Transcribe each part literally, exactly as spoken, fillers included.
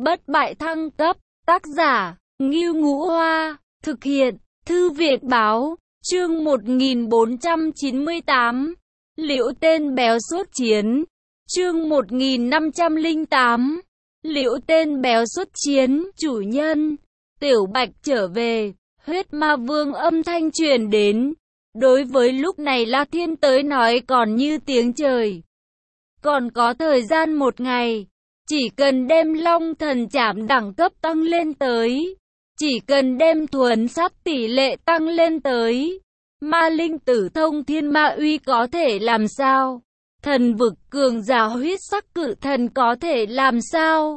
Bất bại thăng cấp, tác giả, Ngưu Ngũ Hoa, thực hiện, Thư viện báo, chương một nghìn bốn trăm chín mươi tám, Liễu tên béo xuất chiến, chương một nghìn năm trăm lẻ tám, Liễu tên béo xuất chiến, chủ nhân, Tiểu Bạch trở về, huyết ma vương âm thanh truyền đến, đối với lúc này La Thiên tới nói còn như tiếng trời. Còn có thời gian một ngày, chỉ cần đem Long Thần Trảm đẳng cấp tăng lên tới, chỉ cần đem thuần sát tỷ lệ tăng lên tới, ma linh tử thông thiên ma uy có thể làm sao? Thần vực cường giả huyết sắc cự thần có thể làm sao?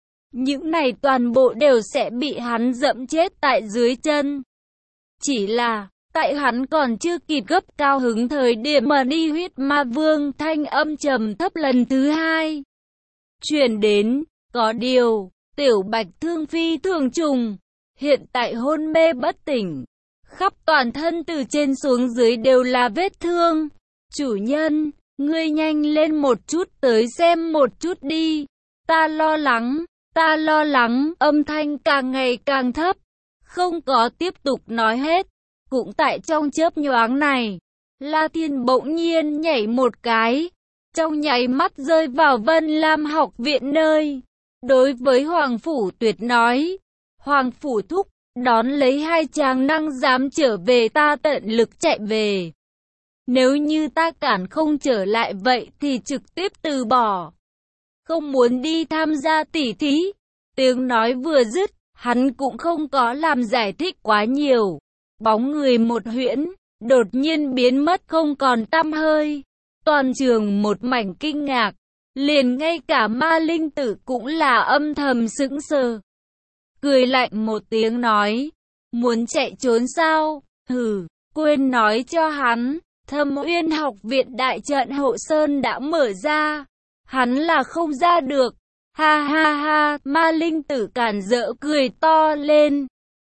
Những này toàn bộ đều sẽ bị hắn dẫm chết tại dưới chân. Chỉ là, tại hắn còn chưa kịp gấp cao hứng thời điểm mà đi huyết ma vương thanh âm trầm thấp lần thứ hai truyền đến, có điều, Tiểu Bạch thương phi thường trùng, hiện tại hôn mê bất tỉnh, khắp toàn thân từ trên xuống dưới đều là vết thương. Chủ nhân, ngươi nhanh lên một chút tới xem một chút đi, ta lo lắng, ta lo lắng, âm thanh càng ngày càng thấp, không có tiếp tục nói hết. Cũng tại trong chớp nhoáng này, La Thiên bỗng nhiên nhảy một cái, trong nháy mắt rơi vào Vân Lam học viện nơi. Đối với Hoàng Phủ Tuyệt nói, Hoàng Phủ thúc, đón lấy hai chàng năng dám trở về ta tận lực chạy về. Nếu như ta cản không trở lại vậy thì trực tiếp từ bỏ. Không muốn đi tham gia tỉ thí. Tiếng nói vừa dứt, hắn cũng không có làm giải thích quá nhiều. Bóng người một huyễn, đột nhiên biến mất không còn tăm hơi. Toàn trường một mảnh kinh ngạc, liền ngay cả ma linh tử cũng là âm thầm sững sờ. Cười lạnh một tiếng nói, muốn chạy trốn sao? Hừ, quên nói cho hắn, Thâm Uyên học viện đại trận hộ sơn đã mở ra, hắn là không ra được. Ha ha ha, ma linh tử cản rỡ cười to lên.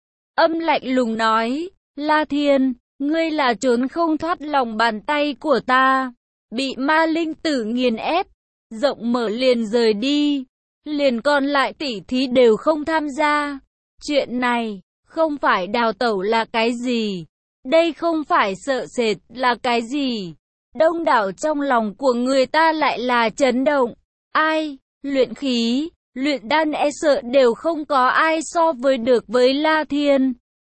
Âm lạnh lùng nói, La Thiên, ngươi là trốn không thoát lòng bàn tay của ta. Bị ma linh tử nghiền ép, rộng mở liền rời đi, liền còn lại tỉ thí đều không tham gia. Chuyện này, không phải đào tẩu là cái gì? Đây không phải sợ sệt là cái gì? Đông đảo trong lòng của người ta lại là chấn động. Ai, luyện khí, luyện đan e sợ đều không có ai so với được với La Thiên.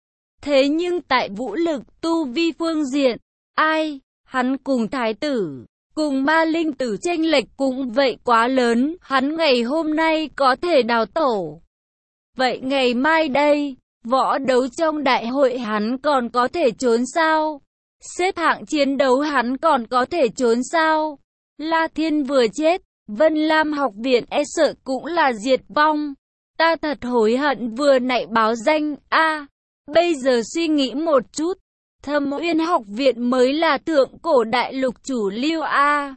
Thế nhưng tại vũ lực tu vi phương diện, ai, hắn cùng thái tử, cùng ma linh tử chênh lệch cũng vậy quá lớn, hắn ngày hôm nay có thể đào tổ. Vậy ngày mai đây, võ đấu trong đại hội hắn còn có thể trốn sao? Xếp hạng chiến đấu hắn còn có thể trốn sao? La Thiên vừa chết, Vân Lam học viện e sợ cũng là diệt vong. Ta thật hối hận vừa nãy báo danh, a à, bây giờ suy nghĩ một chút. Thâm Uyên học viện mới là thượng cổ đại lục chủ lưu a.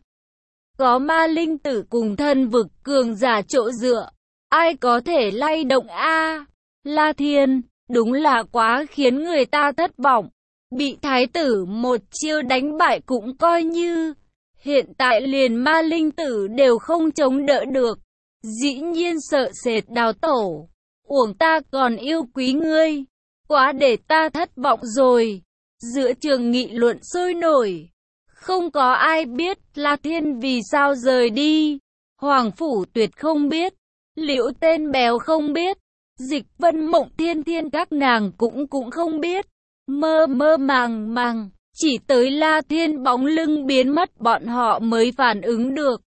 Có ma linh tử cùng thân vực cường giả chỗ dựa, ai có thể lay động a? La Thiên, đúng là quá khiến người ta thất vọng. Bị thái tử một chiêu đánh bại cũng coi như, hiện tại liền ma linh tử đều không chống đỡ được. Dĩ nhiên sợ sệt đào tổ, uổng ta còn yêu quý ngươi, quá để ta thất vọng rồi. Giữa trường nghị luận sôi nổi, không có ai biết La Thiên vì sao rời đi. Hoàng Phủ Tuyệt không biết, Liễu tên béo không biết, Dịch Vân Mộng Thiên Thiên các nàng cũng cũng không biết. Mơ mơ màng màng, chỉ tới La Thiên bóng lưng biến mất bọn họ mới phản ứng được.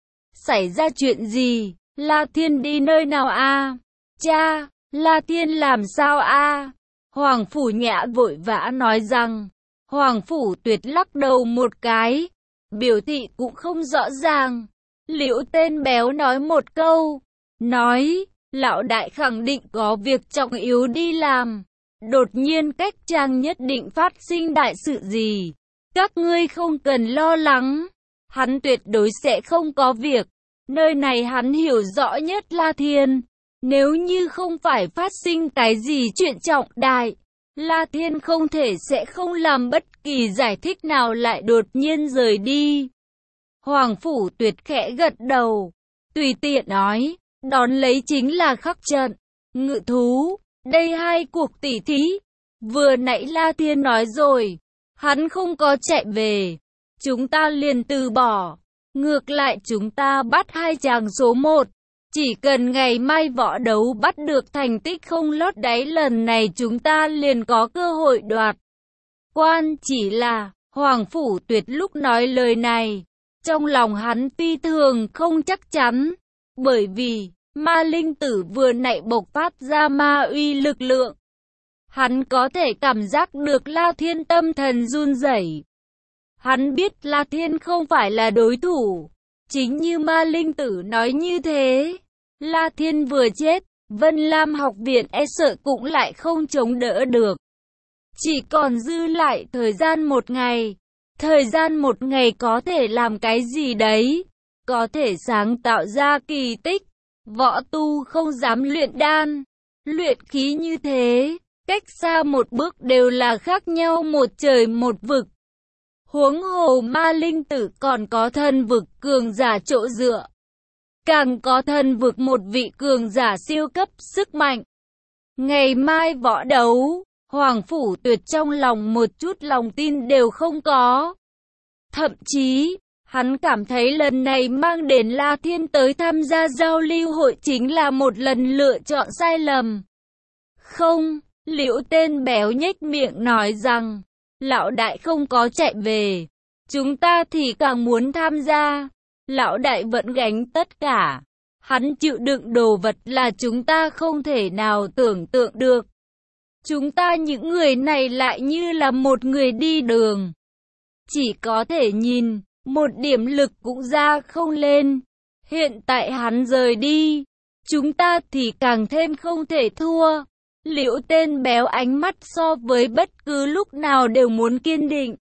Xảy ra chuyện gì? La Thiên đi nơi nào a? Cha, La Thiên làm sao a? Hoàng Phủ Nhã vội vã nói rằng. Hoàng Phủ Tuyệt lắc đầu một cái, biểu thị cũng không rõ ràng. Liễu tên béo nói một câu, nói, lão đại khẳng định có việc trọng yếu đi làm. Đột nhiên cách trang nhất định phát sinh đại sự gì. Các ngươi không cần lo lắng, hắn tuyệt đối sẽ không có việc. Nơi này hắn hiểu rõ nhất La Thiên. Nếu như không phải phát sinh cái gì chuyện trọng đại, La Thiên không thể sẽ không làm bất kỳ giải thích nào lại đột nhiên rời đi. Hoàng Phủ Tuyệt khẽ gật đầu, tùy tiện nói, Đón lấy chính là khắc trận, ngự thú. Đây hai cuộc tỉ thí. Vừa nãy La Thiên nói rồi, hắn không có chạy về. Chúng ta liền từ bỏ. Ngược lại chúng ta bắt hai chàng số một. Chỉ cần ngày mai võ đấu bắt được thành tích không lót đáy, lần này chúng ta liền có cơ hội đoạt quan. Chỉ là, Hoàng Phủ Tuyệt lúc nói lời này, trong lòng hắn phi thường không chắc chắn. Bởi vì, ma linh tử vừa nãy bộc phát ra ma uy lực lượng. Hắn có thể cảm giác được La Thiên tâm thần run rẩy. Hắn biết La Thiên không phải là đối thủ. Chính như ma linh tử nói như thế, La Thiên vừa chết, Vân Lam học viện e sợ cũng lại không chống đỡ được. Chỉ còn dư lại thời gian một ngày. Thời gian một ngày có thể làm cái gì đấy? Có thể sáng tạo ra kỳ tích. Võ tu không dám luyện đan, luyện khí như thế, cách xa một bước đều là khác nhau một trời một vực. Huống hồ ma linh tử còn có thân vực cường giả chỗ dựa. Càng có thân vực một vị cường giả siêu cấp sức mạnh. Ngày mai võ đấu, Hoàng Phủ Tuyệt trong lòng một chút lòng tin đều không có. Thậm chí, hắn cảm thấy lần này mang đến La Thiên tới tham gia giao lưu hội chính là một lần lựa chọn sai lầm. Không, Liễu tên béo nhếch miệng nói rằng, lão đại không có chạy về, chúng ta thì càng muốn tham gia. Lão đại vẫn gánh tất cả, hắn chịu đựng đồ vật là chúng ta không thể nào tưởng tượng được. Chúng ta những người này lại như là một người đi đường, chỉ có thể nhìn, một điểm lực cũng ra không lên. Hiện tại hắn rời đi, chúng ta thì càng thêm không thể thua. Liễu tên béo ánh mắt so với bất cứ lúc nào đều muốn kiên định.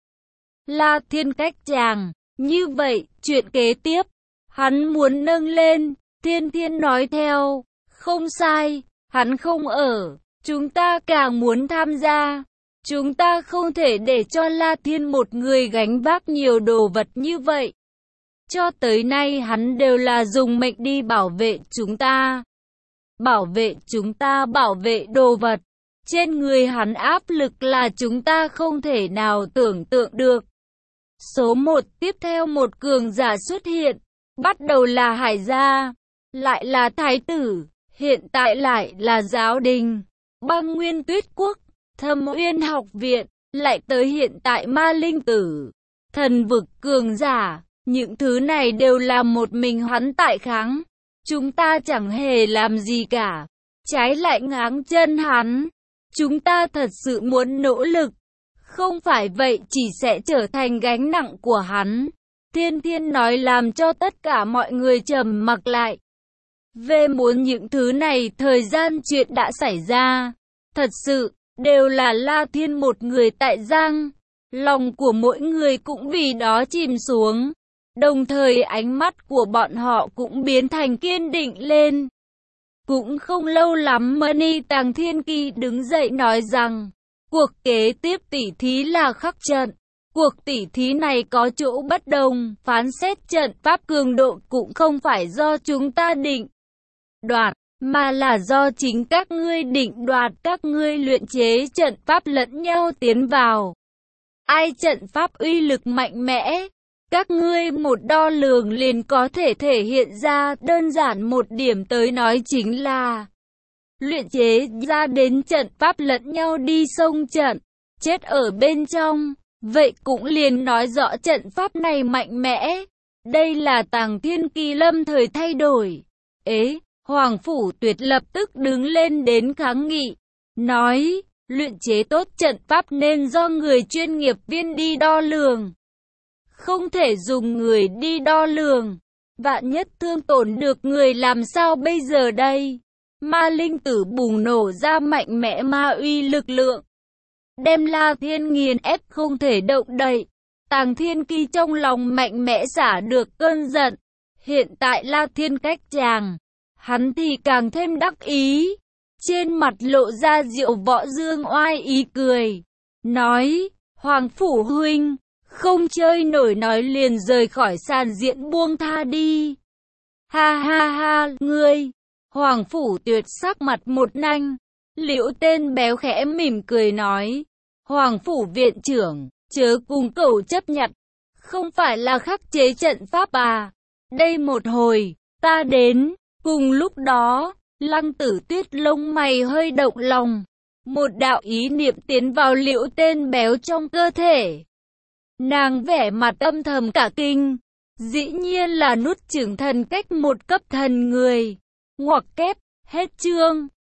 La Thiên cách chàng, như vậy, chuyện kế tiếp, hắn muốn nâng lên. Thiên Thiên nói theo, không sai, hắn không ở, chúng ta càng muốn tham gia. Chúng ta không thể để cho La Thiên một người gánh vác nhiều đồ vật như vậy. Cho tới nay hắn đều là dùng mệnh đi bảo vệ chúng ta. Bảo vệ chúng ta, bảo vệ đồ vật. Trên người hắn áp lực là chúng ta không thể nào tưởng tượng được. Số một, tiếp theo một cường giả xuất hiện. Bắt đầu là Hải Gia, lại là Thái Tử, hiện tại lại là Giáo Đình, Băng Nguyên Tuyết Quốc, Thâm Uyên học viện, lại tới hiện tại ma linh tử, thần vực cường giả. Những thứ này đều là một mình hắn tại kháng. Chúng ta chẳng hề làm gì cả, trái lại ngáng chân hắn. Chúng ta thật sự muốn nỗ lực, không phải vậy chỉ sẽ trở thành gánh nặng của hắn. Thiên Thiên nói làm cho tất cả mọi người trầm mặc lại. Về muốn những thứ này, thời gian chuyện đã xảy ra, thật sự, đều là La Thiên một người tại Giang. Lòng của mỗi người cũng vì đó chìm xuống. Đồng thời ánh mắt của bọn họ cũng biến thành kiên định lên. Cũng không lâu lắm Mani Tàng Thiên Kỳ đứng dậy nói rằng, cuộc kế tiếp tỉ thí là khắc trận. Cuộc tỉ thí này có chỗ bất đồng, phán xét trận pháp cường độ cũng không phải do chúng ta định đoạt, mà là do chính các ngươi định đoạt. Các ngươi luyện chế trận pháp lẫn nhau tiến vào. Ai trận pháp uy lực mạnh mẽ, các ngươi một đo lường liền có thể thể hiện ra. Đơn giản một điểm tới nói chính là luyện chế ra đến trận pháp lẫn nhau đi xông trận, chết ở bên trong. Vậy cũng liền nói rõ trận pháp này mạnh mẽ. Đây là Tàng Thiên Kỳ lâm thời thay đổi. Ế, Hoàng Phủ Tuyệt lập tức đứng lên đến kháng nghị, nói, luyện chế tốt trận pháp nên do người chuyên nghiệp viên đi đo lường. Không thể dùng người đi đo lường. Vạn nhất thương tổn được người làm sao bây giờ đây? Ma linh tử bùng nổ ra mạnh mẽ ma uy lực lượng, đem La Thiên nghiền ép không thể động đậy. Tàng Thiên Kỳ trong lòng mạnh mẽ xả được cơn giận. Hiện tại La Thiên cách chàng, hắn thì càng thêm đắc ý. Trên mặt lộ ra diệu võ dương oai ý cười, nói, Hoàng Phủ huynh, không chơi nổi nói liền rời khỏi sàn diễn buông tha đi. Ha ha ha, ngươi, Hoàng Phủ Tuyệt sắc mặt một nanh. Liễu tên béo khẽ mỉm cười nói. Hoàng Phủ viện trưởng, chớ cùng cậu chấp nhận. Không phải là khắc chế trận pháp à. Đây một hồi, ta đến. Cùng lúc đó, Lăng Tử Tuyết lông mày hơi động lòng. Một đạo ý niệm tiến vào liễu tên béo trong cơ thể. Nàng vẻ mặt âm thầm cả kinh. Dĩ nhiên là nuốt chửng thần cách một cấp thần người. Ngoặc kép, hết chương.